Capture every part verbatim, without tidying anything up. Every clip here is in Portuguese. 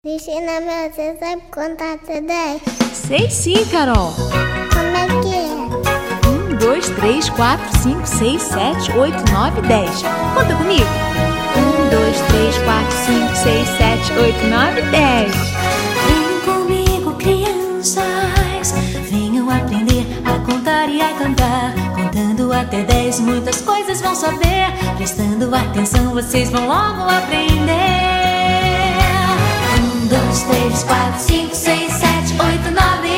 Ensina-me, você sabe contar até dez? Sei sim, Carol. Como é que é? Um, dois, três, quatro, cinco, seis, sete, oito, nove, dez. Conta comigo. Um, dois, três, quatro, cinco, seis, sete, oito, nove, dez. Venham comigo, crianças. Venham aprender a contar e a cantar. Contando até dez, muitas coisas vão saber. Prestando atenção, vocês vão logo aprender. Um, dois, três, quatro, cinco, seis, sete, oito, nove.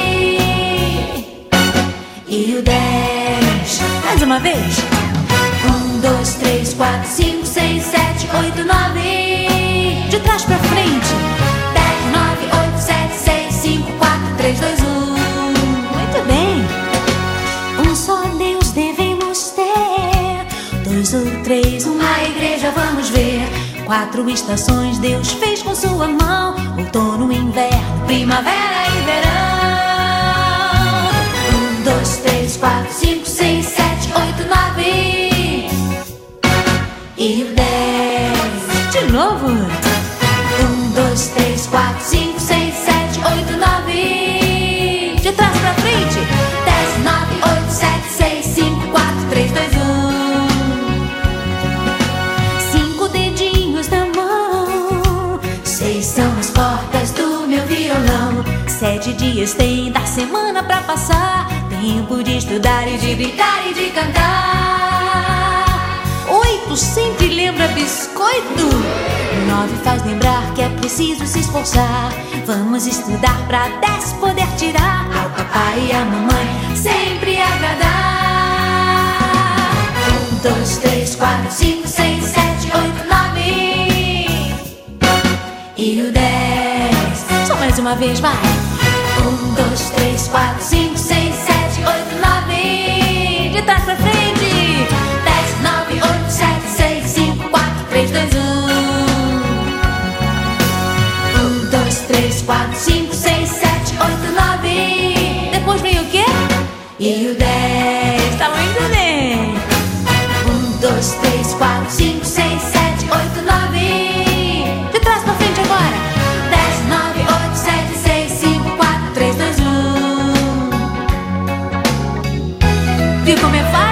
E o dez. Mais uma vez. Um, dois, três, quatro, cinco, seis, sete, oito, nove. De trás pra frente. Dez, nove, oito, sete, seis, cinco, quatro, três, dois, um. Muito bem. Um só Deus devemos ter. Dois ou três, uma igreja vamos ver. Quatro estações Deus fez com sua mão: outono, inverno, primavera e verão. Um, dois, três, quatro, cinco, seis, sete, oito, nove. E o dez. De novo. Um, dois, três, quatro, cinco, seis, sete, oito, nove. De trás pra frente. Dez, nove, oito, sete, seis, cinco, quatro, três, dois, um. Cinco dedinhos na mão. Seis são as cordas do meu violão. Sete dias tem da semana pra passar. Tempo de estudar e de brincar e de cantar. Oito sempre lembra biscoito. Nove faz lembrar que é preciso se esforçar. Vamos estudar pra dez poder tirar. Ao papai e à mamãe sempre agradar. Um, dois, três, quatro, cinco, seis, sete, oito, nove. E o dez. Só mais uma vez, vai. Um, dois, três, quatro, cinco, seis, sete, oito, nove. De trás pra frente. Dez, nove, oito, sete, seis, cinco, quatro, três, dois, um. Um, dois, três, quatro, cinco, seis, sete, oito, nove. Depois vem o quê? E o dez. Tá muito bem. Um, dois, três, quatro, cinco, seis, sete, oito, nove. De trás pra frente agora. Dez, nove, oito, sete, seis, cinco, quatro, três, dois, um. Viu como é fácil?